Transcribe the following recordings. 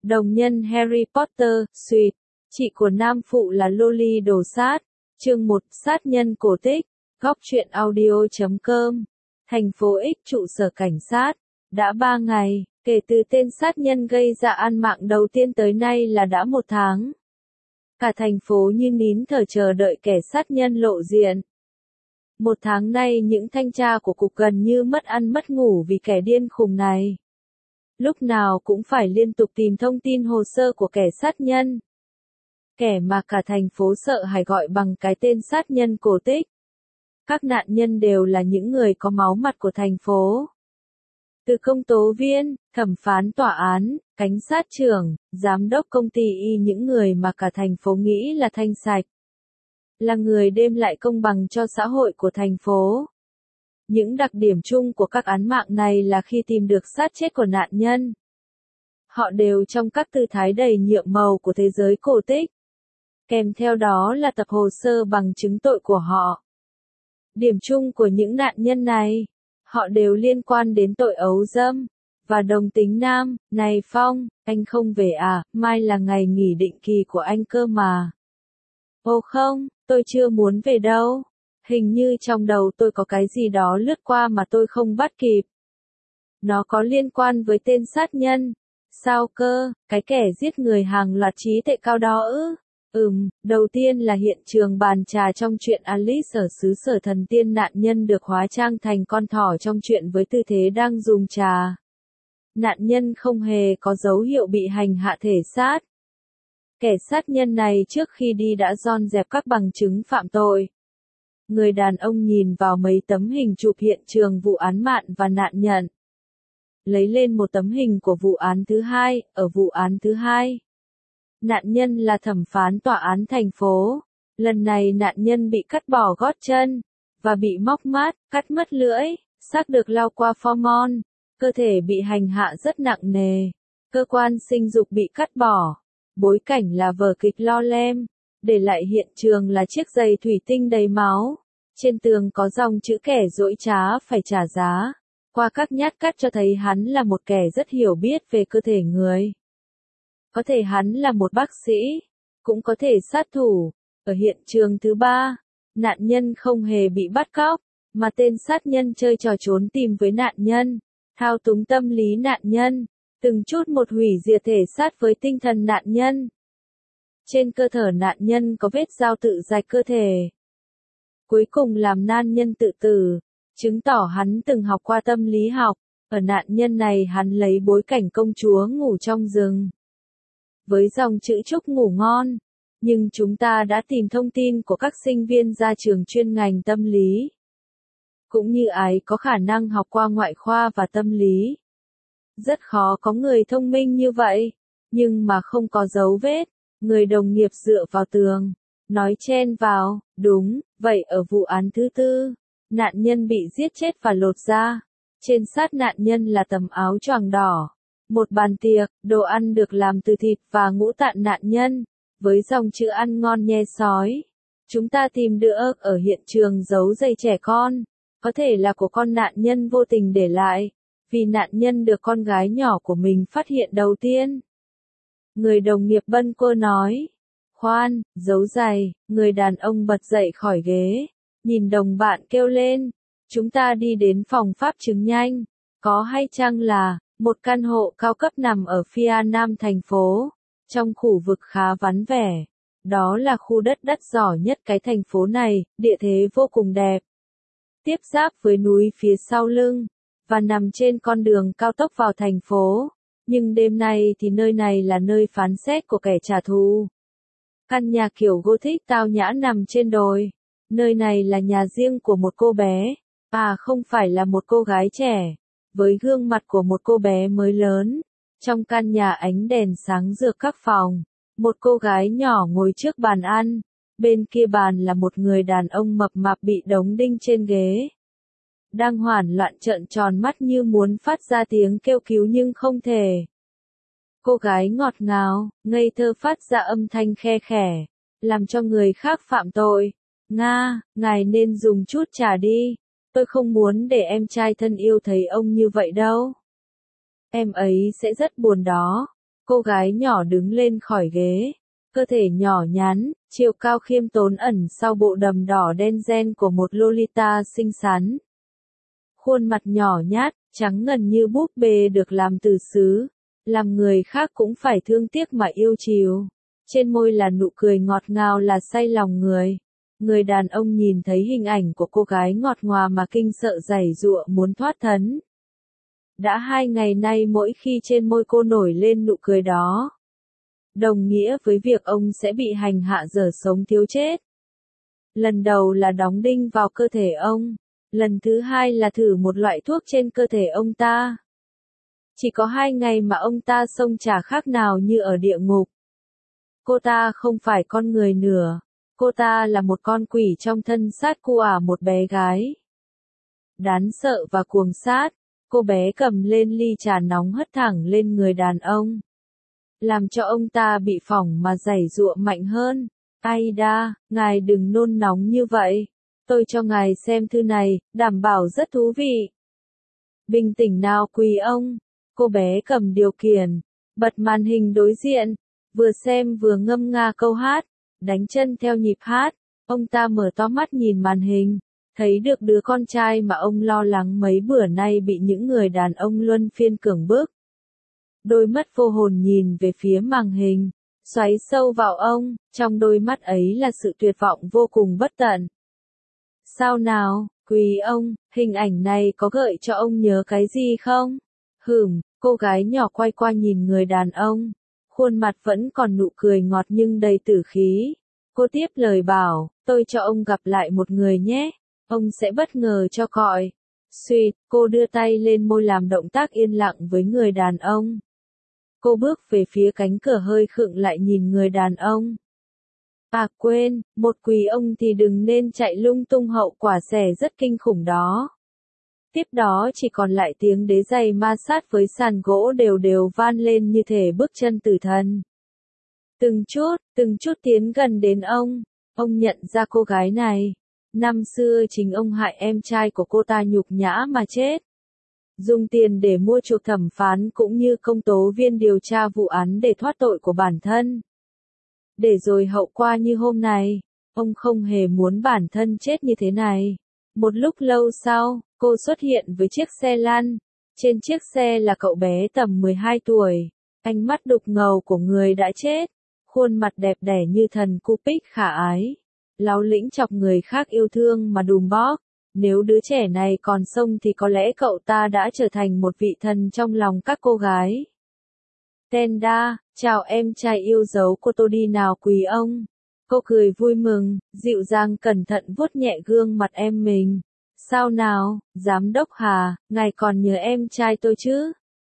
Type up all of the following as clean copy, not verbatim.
Đồng nhân Harry Potter, Sweet, chị của nam phụ là Loli đồ sát. Chương 1, sát nhân cổ tích. Góc truyện audio.com. Thành phố X trụ sở cảnh sát. Đã 3 ngày, kể từ tên sát nhân gây ra án mạng đầu tiên tới nay là đã 1 tháng. Cả thành phố như nín thở chờ đợi kẻ sát nhân lộ diện. 1 tháng nay những thanh tra của cục gần như mất ăn mất ngủ vì kẻ điên khùng này. Lúc nào cũng phải liên tục tìm thông tin hồ sơ của kẻ sát nhân. Kẻ mà cả thành phố sợ hãi gọi bằng cái tên sát nhân cổ tích. Các nạn nhân đều là những người có máu mặt của thành phố. Từ công tố viên, thẩm phán tòa án, cảnh sát trưởng, giám đốc công ty y, những người mà cả thành phố nghĩ là thanh sạch. Là người đem lại công bằng cho xã hội của thành phố. Những đặc điểm chung của các án mạng này là khi tìm được xác chết của nạn nhân, họ đều trong các tư thái đầy nhiệm màu của thế giới cổ tích. Kèm theo đó là tập hồ sơ bằng chứng tội của họ. Điểm chung của những nạn nhân này, họ đều liên quan đến tội ấu dâm và đồng tính nam. Này Phong, anh không về à, mai là ngày nghỉ định kỳ của anh cơ mà. Ồ không, tôi chưa muốn về đâu. Hình như trong đầu tôi có cái gì đó lướt qua mà tôi không bắt kịp. Nó có liên quan với tên sát nhân. Sao cơ, cái kẻ giết người hàng loạt trí tệ cao đó ư? Đầu tiên là hiện trường bàn trà trong truyện Alice ở xứ sở thần tiên. Nạn nhân được hóa trang thành con thỏ trong truyện với tư thế đang dùng trà. Nạn nhân không hề có dấu hiệu bị hành hạ thể xác. Kẻ sát nhân này trước khi đi đã dọn dẹp các bằng chứng phạm tội. Người đàn ông nhìn vào mấy tấm hình chụp hiện trường vụ án mạng và nạn nhân. Lấy lên một tấm hình của vụ án thứ hai. Ở vụ án thứ hai, nạn nhân là thẩm phán tòa án thành phố. Lần này nạn nhân bị cắt bỏ gót chân và bị móc mắt, cắt mất lưỡi, xác được lao qua formol, cơ thể bị hành hạ rất nặng nề, cơ quan sinh dục bị cắt bỏ. Bối cảnh là vở kịch Lo Lem, để lại hiện trường là chiếc giày thủy tinh đầy máu. Trên tường có dòng chữ kẻ dỗi trá phải trả giá. Qua các nhát cắt cho thấy hắn là một kẻ rất hiểu biết về cơ thể người. Có thể hắn là một bác sĩ, cũng có thể sát thủ. Ở hiện trường thứ 3, nạn nhân không hề bị bắt cóc, mà tên sát nhân chơi trò trốn tìm với nạn nhân, thao túng tâm lý nạn nhân, từng chút một hủy diệt thể xác với tinh thần nạn nhân. Trên cơ thể nạn nhân có vết dao tự rạch cơ thể. Cuối cùng làm nạn nhân tự tử, chứng tỏ hắn từng học qua tâm lý học. Ở nạn nhân này hắn lấy bối cảnh công chúa ngủ trong rừng, với dòng chữ chúc ngủ ngon. Nhưng chúng ta đã tìm thông tin của các sinh viên ra trường chuyên ngành tâm lý, cũng như ai có khả năng học qua ngoại khoa và tâm lý. Rất khó có người thông minh như vậy, nhưng mà không có dấu vết. Người đồng nghiệp dựa vào tường, nói chen vào, đúng, vậy ở vụ án thứ 4, nạn nhân bị giết chết và lột da. Trên xác nạn nhân là tấm áo choàng đỏ, một bàn tiệc, đồ ăn được làm từ thịt và ngũ tạng nạn nhân, với dòng chữ ăn ngon nhe sói. Chúng ta tìm được ở hiện trường dấu giày trẻ con, có thể là của con nạn nhân vô tình để lại, vì nạn nhân được con gái nhỏ của mình phát hiện đầu tiên. Người đồng nghiệp bâng quơ nói. Khoan, dấu giày. Người đàn ông bật dậy khỏi ghế, nhìn đồng bạn kêu lên. Chúng ta đi đến phòng pháp chứng nhanh. Có hay chăng là một căn hộ cao cấp nằm ở phía nam thành phố, trong khu vực khá vắng vẻ. Đó là khu đất đắt đỏ nhất cái thành phố này, địa thế vô cùng đẹp, tiếp giáp với núi phía sau lưng, và nằm trên con đường cao tốc vào thành phố. Nhưng đêm nay thì nơi này là nơi phán xét của kẻ trả thù. Căn nhà kiểu Gothic tao nhã nằm trên đồi. Nơi này là nhà riêng của một cô bé, không phải là một cô gái trẻ, với gương mặt của một cô bé mới lớn. Trong căn nhà ánh đèn sáng rực các phòng, một cô gái nhỏ ngồi trước bàn ăn, bên kia bàn là một người đàn ông mập mạp bị đóng đinh trên ghế, đang hoảng loạn trợn tròn mắt như muốn phát ra tiếng kêu cứu nhưng không thể. Cô gái ngọt ngào, ngây thơ phát ra âm thanh khe khẽ, làm cho người khác phạm tội. Nga, ngài nên dùng chút trà đi. Tôi không muốn để em trai thân yêu thấy ông như vậy đâu. Em ấy sẽ rất buồn đó. Cô gái nhỏ đứng lên khỏi ghế. Cơ thể nhỏ nhắn, chiều cao khiêm tốn ẩn sau bộ đầm đỏ đen ren của một Lolita xinh xắn. Khuôn mặt nhỏ nhát, trắng ngần như búp bê được làm từ sứ. Làm người khác cũng phải thương tiếc mà yêu chiều. Trên môi là nụ cười ngọt ngào là say lòng người. Người đàn ông nhìn thấy hình ảnh của cô gái ngọt ngào mà kinh sợ giãy giụa muốn thoát thân. Đã 2 ngày nay mỗi khi trên môi cô nổi lên nụ cười đó, đồng nghĩa với việc ông sẽ bị hành hạ dở sống thiếu chết. Lần đầu là đóng đinh vào cơ thể ông, lần thứ hai là thử một loại thuốc trên cơ thể ông ta. Chỉ có 2 ngày mà ông ta xông chả khác nào như ở địa ngục. Cô ta không phải con người nữa, cô ta là một con quỷ trong thân xác của một bé gái. Đáng sợ và cuồng sát, cô bé cầm lên ly trà nóng hất thẳng lên người đàn ông, làm cho ông ta bị phỏng mà giãy giụa mạnh hơn. Aida, ngài đừng nôn nóng như vậy. Tôi cho ngài xem thư này, đảm bảo rất thú vị. Bình tĩnh nào quý ông. Cô bé cầm điều khiển, bật màn hình đối diện, vừa xem vừa ngâm nga câu hát, đánh chân theo nhịp hát. Ông ta mở to mắt nhìn màn hình, thấy được đứa con trai mà ông lo lắng mấy bữa nay bị những người đàn ông luân phiên cưỡng bức. Đôi mắt vô hồn nhìn về phía màn hình, xoáy sâu vào ông, trong đôi mắt ấy là sự tuyệt vọng vô cùng bất tận. Sao nào, quý ông, hình ảnh này có gợi cho ông nhớ cái gì không? Cô gái nhỏ quay qua nhìn người đàn ông, khuôn mặt vẫn còn nụ cười ngọt nhưng đầy tử khí. Cô tiếp lời bảo, tôi cho ông gặp lại một người nhé, ông sẽ bất ngờ cho cọi. Suýt, cô đưa tay lên môi làm động tác yên lặng với người đàn ông. Cô bước về phía cánh cửa hơi khựng lại nhìn người đàn ông. À quên, một quý ông thì đừng nên chạy lung tung, hậu quả sẽ rất kinh khủng đó. Tiếp đó chỉ còn lại tiếng đế giày ma sát với sàn gỗ đều đều vang lên như thể bước chân tử thần. Từng chút tiến gần đến ông nhận ra cô gái này. Năm xưa chính ông hại em trai của cô ta nhục nhã mà chết. Dùng tiền để mua chuộc thẩm phán cũng như công tố viên điều tra vụ án để thoát tội của bản thân. Để rồi hậu quả như hôm nay, ông không hề muốn bản thân chết như thế này. Một lúc lâu sau, cô xuất hiện với chiếc xe lăn. Trên chiếc xe là cậu bé tầm 12 tuổi. Ánh mắt đục ngầu của người đã chết. Khuôn mặt đẹp đẽ như thần Cupid khả ái. Láu lĩnh chọc người khác yêu thương mà đùm bóp. Nếu đứa trẻ này còn sống thì có lẽ cậu ta đã trở thành một vị thần trong lòng các cô gái. Tenda, chào em trai yêu dấu của tôi đi nào quý ông. Cô cười vui mừng, dịu dàng cẩn thận vuốt nhẹ gương mặt em mình. Sao nào, giám đốc Hà, ngài còn nhớ em trai tôi chứ?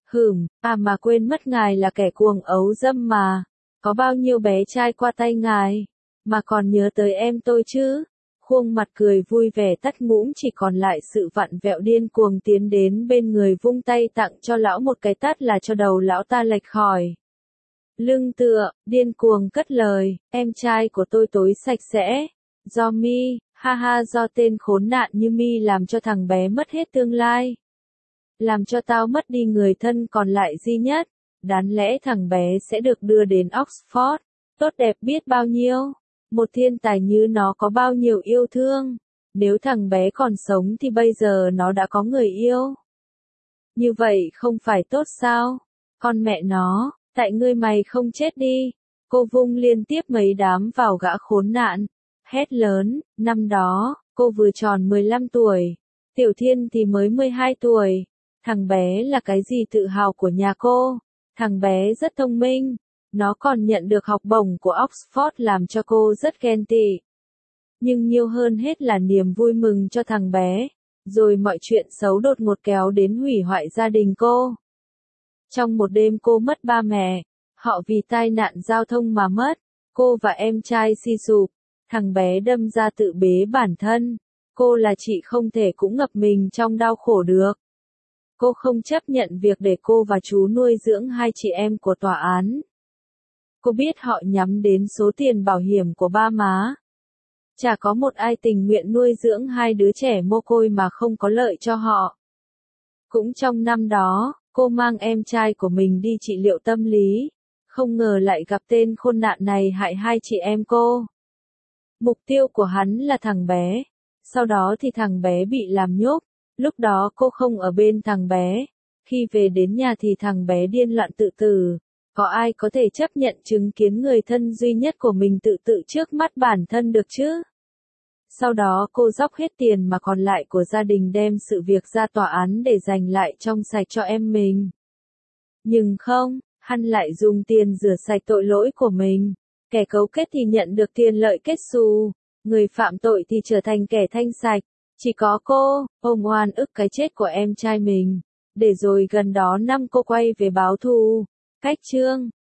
Mà quên mất ngài là kẻ cuồng ấu dâm mà. Có bao nhiêu bé trai qua tay ngài, mà còn nhớ tới em tôi chứ? Khuôn mặt cười vui vẻ tắt ngũm, chỉ còn lại sự vặn vẹo điên cuồng tiến đến bên người vung tay tặng cho lão một cái tát là cho đầu lão ta lệch khỏi lưng tựa, điên cuồng cất lời, em trai của tôi tối sạch sẽ. Do mi, do tên khốn nạn như mi làm cho thằng bé mất hết tương lai. Làm cho tao mất đi người thân còn lại duy nhất. Đáng lẽ thằng bé sẽ được đưa đến Oxford. Tốt đẹp biết bao nhiêu. Một thiên tài như nó có bao nhiêu yêu thương. Nếu thằng bé còn sống thì bây giờ nó đã có người yêu. Như vậy không phải tốt sao? Con mẹ nó, tại ngươi mày không chết đi. Cô vung liên tiếp mấy đám vào gã khốn nạn. Hét lớn, năm đó, cô vừa tròn 15 tuổi. Tiểu Thiên thì mới 12 tuổi. Thằng bé là cái gì tự hào của nhà cô. Thằng bé rất thông minh. Nó còn nhận được học bổng của Oxford làm cho cô rất ghen tị. Nhưng nhiều hơn hết là niềm vui mừng cho thằng bé. Rồi mọi chuyện xấu đột ngột kéo đến hủy hoại gia đình cô. Trong một đêm cô mất ba mẹ. Họ vì tai nạn giao thông mà mất. Cô và em trai suy sụp. Thằng bé đâm ra tự bế bản thân. Cô là chị không thể cũng ngập mình trong đau khổ được. Cô không chấp nhận việc để cô và chú nuôi dưỡng hai chị em của tòa án. Cô biết họ nhắm đến số tiền bảo hiểm của ba má. Chả có một ai tình nguyện nuôi dưỡng hai đứa trẻ mồ côi mà không có lợi cho họ. Cũng trong năm đó, cô mang em trai của mình đi trị liệu tâm lý. Không ngờ lại gặp tên khốn nạn này hại hai chị em cô. Mục tiêu của hắn là thằng bé. Sau đó thì thằng bé bị làm nhốt. Lúc đó cô không ở bên thằng bé. Khi về đến nhà thì thằng bé điên loạn tự tử. Có ai có thể chấp nhận chứng kiến người thân duy nhất của mình tự tử trước mắt bản thân được chứ? Sau đó cô dốc hết tiền mà còn lại của gia đình đem sự việc ra tòa án để giành lại trong sạch cho em mình. Nhưng không, hắn lại dùng tiền rửa sạch tội lỗi của mình. Kẻ cấu kết thì nhận được tiền lợi kết xù, người phạm tội thì trở thành kẻ thanh sạch. Chỉ có cô, ôm oan ức cái chết của em trai mình. Để rồi gần đó năm cô quay về báo thù. Cách chương